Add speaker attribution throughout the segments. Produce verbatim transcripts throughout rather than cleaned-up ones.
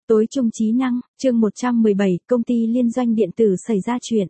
Speaker 1: Tối trung trí năng, chương một trăm mười bảy, công ty liên doanh điện tử xảy ra chuyện.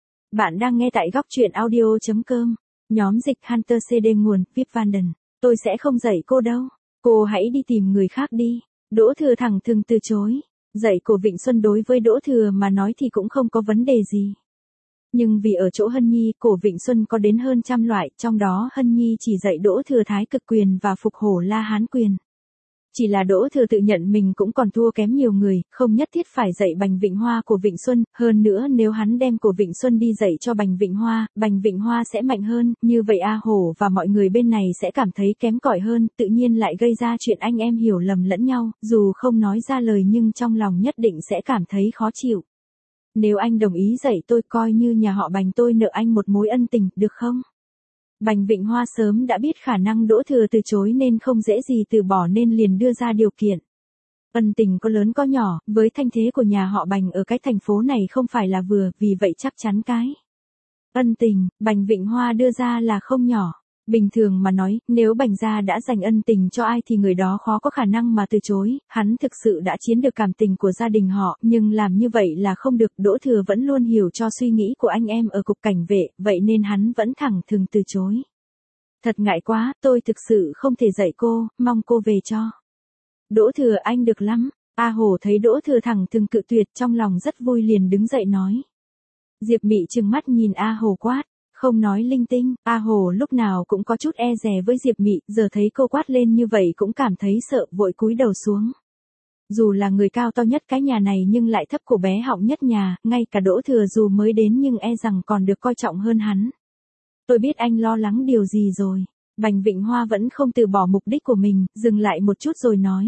Speaker 1: Bạn đang nghe tại góc truyện audio chấm com. Nhóm dịch Hunter xê đê nguồn, Vip Vanden. Tôi sẽ không dạy cô đâu. Cô hãy đi tìm người khác đi. Đỗ Thừa thẳng thừng từ chối. Dạy của Vịnh Xuân đối với Đỗ Thừa mà nói thì cũng không có vấn đề gì. Nhưng vì ở chỗ Hân Nhi, cổ Vịnh Xuân có đến hơn trăm loại, trong đó Hân Nhi chỉ dạy Đỗ Thừa Thái Cực quyền và Phục Hổ La Hán quyền. Chỉ là Đỗ Thừa tự nhận mình cũng còn thua kém nhiều người, không nhất thiết phải dạy Bành Vịnh Hoa của Vịnh Xuân, hơn nữa nếu hắn đem của Vịnh Xuân đi dạy cho Bành Vịnh Hoa, Bành Vịnh Hoa sẽ mạnh hơn, như vậy A Hổ và mọi người bên này sẽ cảm thấy kém cỏi hơn, tự nhiên lại gây ra chuyện anh em hiểu lầm lẫn nhau, dù không nói ra lời nhưng trong lòng nhất định sẽ cảm thấy khó chịu. Nếu anh đồng ý dạy tôi coi như nhà họ Bành tôi nợ anh một mối ân tình, được không? Bành Vịnh Hoa sớm đã biết khả năng Đỗ Thừa từ chối nên không dễ gì từ bỏ nên liền đưa ra điều kiện. Ân tình có lớn có nhỏ, với thanh thế của nhà họ Bành ở cái thành phố này không phải là vừa, vì vậy chắc chắn cái ân tình, Bành Vịnh Hoa đưa ra là không nhỏ. Bình thường mà nói, nếu Bành gia đã dành ân tình cho ai thì người đó khó có khả năng mà từ chối, hắn thực sự đã chiếm được cảm tình của gia đình họ, nhưng làm như vậy là không được, Đỗ Thừa vẫn luôn hiểu cho suy nghĩ của anh em ở cục cảnh vệ, vậy nên hắn vẫn thẳng thừng từ chối. Thật ngại quá, tôi thực sự không thể dạy cô, mong cô về cho. Đỗ Thừa anh được lắm, A Hổ thấy Đỗ Thừa thẳng thừng cự tuyệt trong lòng rất vui liền đứng dậy nói. Diệp Mị trừng mắt nhìn A Hổ quát. Không nói linh tinh, A Hổ lúc nào cũng có chút e dè với Diệp Mị, giờ thấy cô quát lên như vậy cũng cảm thấy sợ, vội cúi đầu xuống. Dù là người cao to nhất cái nhà này nhưng lại thấp cổ bé họng nhất nhà, ngay cả Đỗ Thừa dù mới đến nhưng e rằng còn được coi trọng hơn hắn. Tôi biết anh lo lắng điều gì rồi. Bành Vịnh Hoa vẫn không từ bỏ mục đích của mình, dừng lại một chút rồi nói.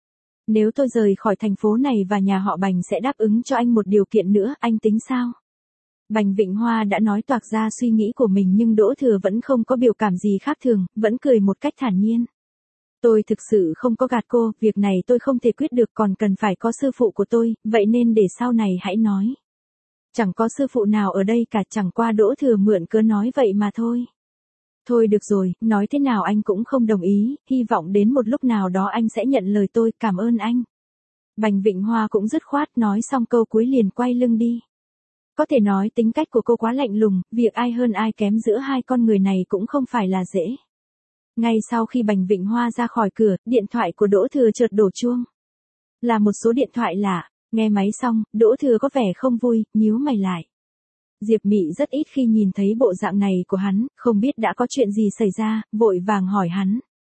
Speaker 1: Nếu tôi rời khỏi thành phố này và nhà họ Bành sẽ đáp ứng cho anh một điều kiện nữa, anh tính sao? Bành Vịnh Hoa đã nói toạc ra suy nghĩ của mình nhưng Đỗ Thừa vẫn không có biểu cảm gì khác thường, vẫn cười một cách thản nhiên. Tôi thực sự không có gạt cô, việc này tôi không thể quyết được còn cần phải có sư phụ của tôi, vậy nên để sau này hãy nói. Chẳng có sư phụ nào ở đây cả, chẳng qua Đỗ Thừa mượn cớ nói vậy mà thôi. Thôi được rồi, nói thế nào anh cũng không đồng ý, hy vọng đến một lúc nào đó anh sẽ nhận lời tôi, cảm ơn anh. Bành Vịnh Hoa cũng dứt khoát nói xong câu cuối liền quay lưng đi. Có thể nói tính cách của cô quá lạnh lùng, việc ai hơn ai kém giữa hai con người này cũng không phải là dễ. Ngay sau khi Bành Vịnh Hoa ra khỏi cửa, điện thoại của Đỗ Thừa chợt đổ chuông. Là một số điện thoại lạ, nghe máy xong, Đỗ Thừa có vẻ không vui, nhíu mày lại. Diệp Mị rất ít khi nhìn thấy bộ dạng này của hắn, không biết đã có chuyện gì xảy ra, vội vàng hỏi hắn.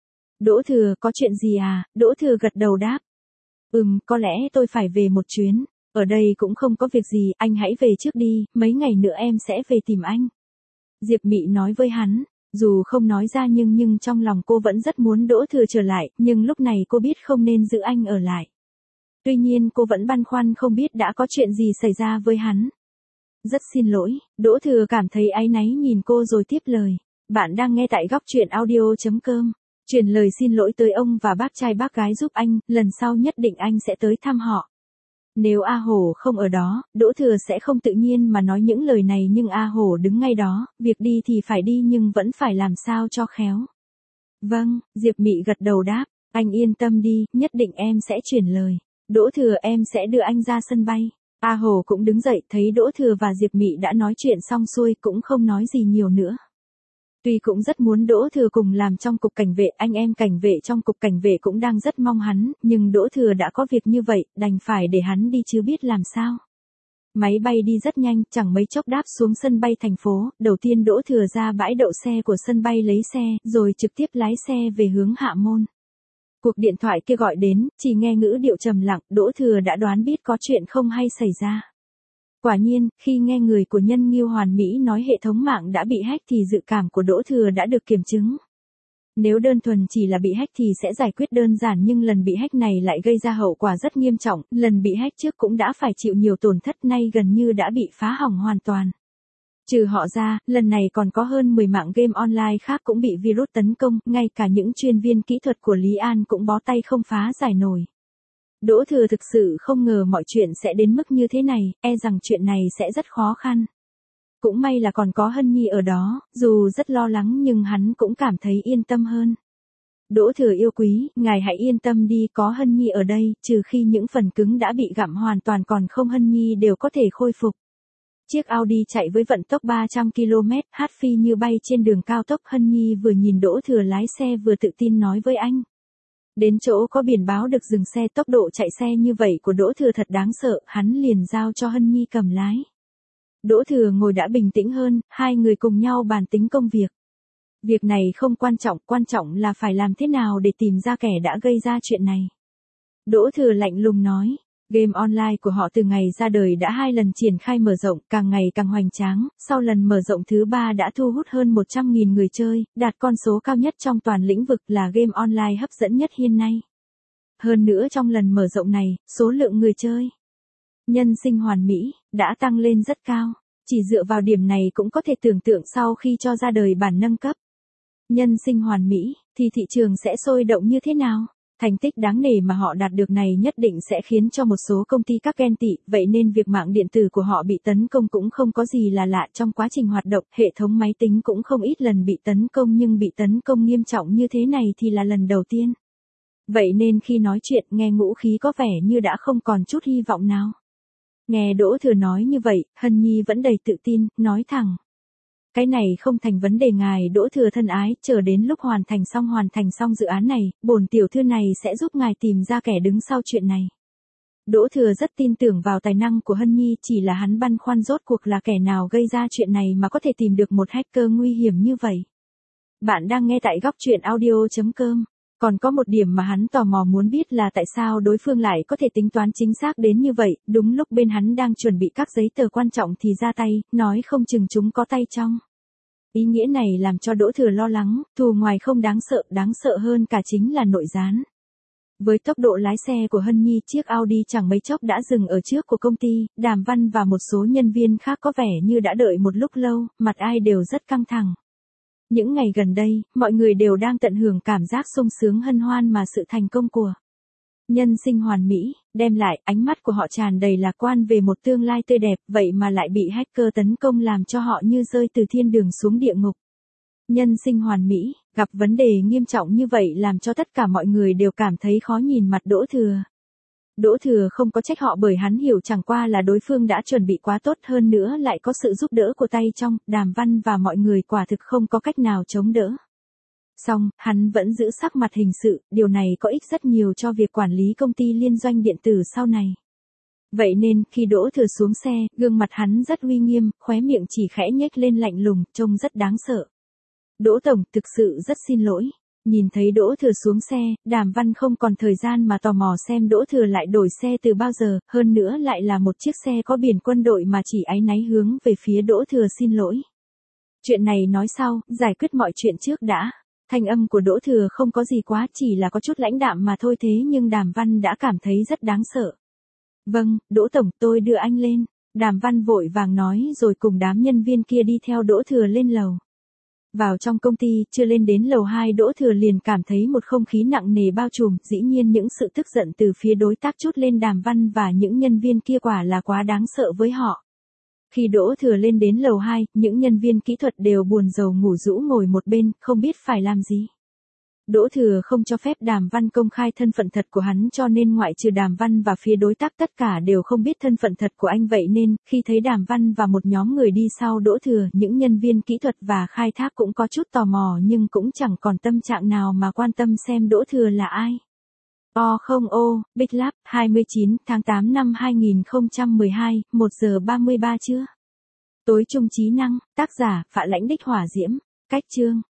Speaker 1: Đỗ Thừa có chuyện gì à, Đỗ Thừa gật đầu đáp. Ừm, có lẽ tôi phải về một chuyến. Ở đây cũng không có việc gì, anh hãy về trước đi, mấy ngày nữa em sẽ về tìm anh. Diệp Mị nói với hắn, dù không nói ra nhưng nhưng trong lòng cô vẫn rất muốn Đỗ Thừa trở lại, nhưng lúc này cô biết không nên giữ anh ở lại. Tuy nhiên cô vẫn băn khoăn không biết đã có chuyện gì xảy ra với hắn. Rất xin lỗi, Đỗ Thừa cảm thấy áy náy nhìn cô rồi tiếp lời. Bạn đang nghe tại góc truyện audio chấm com. Truyền lời xin lỗi tới ông và bác trai bác gái giúp anh, lần sau nhất định anh sẽ tới thăm họ. Nếu A Hổ không ở đó, Đỗ Thừa sẽ không tự nhiên mà nói những lời này nhưng A Hổ đứng ngay đó, việc đi thì phải đi nhưng vẫn phải làm sao cho khéo. Vâng, Diệp Mị gật đầu đáp, anh yên tâm đi, nhất định em sẽ chuyển lời. Đỗ Thừa em sẽ đưa anh ra sân bay. A Hổ cũng đứng dậy thấy Đỗ Thừa và Diệp Mị đã nói chuyện xong xuôi cũng không nói gì nhiều nữa. Tuy cũng rất muốn Đỗ Thừa cùng làm trong cục cảnh vệ, anh em cảnh vệ trong cục cảnh vệ cũng đang rất mong hắn, nhưng Đỗ Thừa đã có việc như vậy, đành phải để hắn đi chứ biết làm sao. Máy bay đi rất nhanh, chẳng mấy chốc đáp xuống sân bay thành phố, đầu tiên Đỗ Thừa ra bãi đậu xe của sân bay lấy xe, rồi trực tiếp lái xe về hướng Hạ Môn. Cuộc điện thoại kia gọi đến, chỉ nghe ngữ điệu trầm lặng, Đỗ Thừa đã đoán biết có chuyện không hay xảy ra. Quả nhiên, khi nghe người của Nhân Nghiêu Hoàn Mỹ nói hệ thống mạng đã bị hack thì dự cảm của Đỗ Thừa đã được kiểm chứng. Nếu đơn thuần chỉ là bị hack thì sẽ giải quyết đơn giản nhưng lần bị hack này lại gây ra hậu quả rất nghiêm trọng, lần bị hack trước cũng đã phải chịu nhiều tổn thất nay gần như đã bị phá hỏng hoàn toàn. Trừ họ ra, lần này còn có hơn mười mạng game online khác cũng bị virus tấn công, ngay cả những chuyên viên kỹ thuật của Lý An cũng bó tay không phá giải nổi. Đỗ Thừa thực sự không ngờ mọi chuyện sẽ đến mức như thế này, e rằng chuyện này sẽ rất khó khăn. Cũng may là còn có Hân Nhi ở đó, dù rất lo lắng nhưng hắn cũng cảm thấy yên tâm hơn. Đỗ Thừa yêu quý, ngài hãy yên tâm đi, có Hân Nhi ở đây, trừ khi những phần cứng đã bị gặm hoàn toàn còn không Hân Nhi đều có thể khôi phục. Chiếc Audi chạy với vận tốc ba trăm ki lô mét, hát phi như bay trên đường cao tốc. Hân Nhi vừa nhìn Đỗ Thừa lái xe vừa tự tin nói với anh. Đến chỗ có biển báo được dừng xe, tốc độ chạy xe như vậy của Đỗ Thừa thật đáng sợ, hắn liền giao cho Hân Nhi cầm lái. Đỗ Thừa ngồi đã bình tĩnh hơn, hai người cùng nhau bàn tính công việc. Việc này không quan trọng, quan trọng là phải làm thế nào để tìm ra kẻ đã gây ra chuyện này. Đỗ Thừa lạnh lùng nói, game online của họ từ ngày ra đời đã hai lần triển khai mở rộng, càng ngày càng hoành tráng, sau lần mở rộng thứ ba đã thu hút hơn một trăm nghìn người chơi, đạt con số cao nhất trong toàn lĩnh vực, là game online hấp dẫn nhất hiện nay. Hơn nữa trong lần mở rộng này, số lượng người chơi, nhân sinh hoàn mỹ, đã tăng lên rất cao. Chỉ dựa vào điểm này cũng có thể tưởng tượng sau khi cho ra đời bản nâng cấp nhân sinh hoàn mỹ, thì thị trường sẽ sôi động như thế nào. Thành tích đáng nể mà họ đạt được này nhất định sẽ khiến cho một số công ty các ghen tị, vậy nên việc mạng điện tử của họ bị tấn công cũng không có gì là lạ. Trong quá trình hoạt động, hệ thống máy tính cũng không ít lần bị tấn công, nhưng bị tấn công nghiêm trọng như thế này thì là lần đầu tiên. Vậy nên khi nói chuyện, nghe ngũ khí có vẻ như đã không còn chút hy vọng nào. Nghe Đỗ Thừa nói như vậy, Hân Nhi vẫn đầy tự tin, nói thẳng. Cái này không thành vấn đề ngài Đỗ Thừa thân ái, chờ đến lúc hoàn thành xong hoàn thành xong dự án này, bổn tiểu thư này sẽ giúp ngài tìm ra kẻ đứng sau chuyện này. Đỗ Thừa rất tin tưởng vào tài năng của Hân Nhi, chỉ là hắn băn khoăn rốt cuộc là kẻ nào gây ra chuyện này mà có thể tìm được một hacker nguy hiểm như vậy. Bạn đang nghe tại góc truyện audio chấm com. Còn có một điểm mà hắn tò mò muốn biết là tại sao đối phương lại có thể tính toán chính xác đến như vậy, đúng lúc bên hắn đang chuẩn bị các giấy tờ quan trọng thì ra tay, nói không chừng chúng có tay trong. Ý nghĩa này làm cho Đỗ Thừa lo lắng, thù ngoài không đáng sợ, đáng sợ hơn cả chính là nội gián. Với tốc độ lái xe của Hân Nhi, chiếc Audi chẳng mấy chốc đã dừng ở trước của công ty. Đàm Văn và một số nhân viên khác có vẻ như đã đợi một lúc lâu, mặt ai đều rất căng thẳng. Những ngày gần đây, mọi người đều đang tận hưởng cảm giác sung sướng hân hoan mà sự thành công của nhân sinh hoàn mỹ đem lại. Ánh mắt của họ tràn đầy lạc quan về một tương lai tươi đẹp, vậy mà lại bị hacker tấn công làm cho họ như rơi từ thiên đường xuống địa ngục. Nhân sinh hoàn mỹ gặp vấn đề nghiêm trọng như vậy làm cho tất cả mọi người đều cảm thấy khó nhìn mặt Đỗ Thừa. Đỗ Thừa không có trách họ bởi hắn hiểu chẳng qua là đối phương đã chuẩn bị quá tốt, hơn nữa lại có sự giúp đỡ của tay trong. Đàm Văn và mọi người quả thực không có cách nào chống đỡ. Song, hắn vẫn giữ sắc mặt hình sự, điều này có ích rất nhiều cho việc quản lý công ty liên doanh điện tử sau này. Vậy nên, khi Đỗ Thừa xuống xe, gương mặt hắn rất uy nghiêm, khóe miệng chỉ khẽ nhếch lên lạnh lùng, trông rất đáng sợ. Đỗ Tổng, thực sự rất xin lỗi. Nhìn thấy Đỗ Thừa xuống xe, Đàm Văn không còn thời gian mà tò mò xem Đỗ Thừa lại đổi xe từ bao giờ, hơn nữa lại là một chiếc xe có biển quân đội mà chỉ áy náy hướng về phía Đỗ Thừa xin lỗi. Chuyện này nói sau, giải quyết mọi chuyện trước đã. Thanh âm của Đỗ Thừa không có gì quá, chỉ là có chút lãnh đạm mà thôi, thế nhưng Đàm Văn đã cảm thấy rất đáng sợ. Vâng, Đỗ Tổng, tôi đưa anh lên. Đàm Văn vội vàng nói rồi cùng đám nhân viên kia đi theo Đỗ Thừa lên lầu. Vào trong công ty, chưa lên đến lầu hai Đỗ Thừa liền cảm thấy một không khí nặng nề bao trùm, dĩ nhiên những sự tức giận từ phía đối tác trút lên Đàm Văn và những nhân viên kia quả là quá đáng sợ với họ. Khi Đỗ Thừa lên đến lầu hai, những nhân viên kỹ thuật đều buồn rầu ngủ rũ ngồi một bên, không biết phải làm gì. Đỗ Thừa không cho phép Đàm Văn công khai thân phận thật của hắn, cho nên ngoại trừ Đàm Văn và phía đối tác tất cả đều không biết thân phận thật của anh. Vậy nên, khi thấy Đàm Văn và một nhóm người đi sau Đỗ Thừa, những nhân viên kỹ thuật và khai thác cũng có chút tò mò nhưng cũng chẳng còn tâm trạng nào mà quan tâm xem Đỗ Thừa là ai. O không ô, Big Lab, hai mươi chín tháng tám năm hai nghìn không trăm mười hai, một giờ ba mươi ba trưa. Tối trung trí năng, tác giả, Phạ Lãnh Đích Hỏa Diễm, cách chương.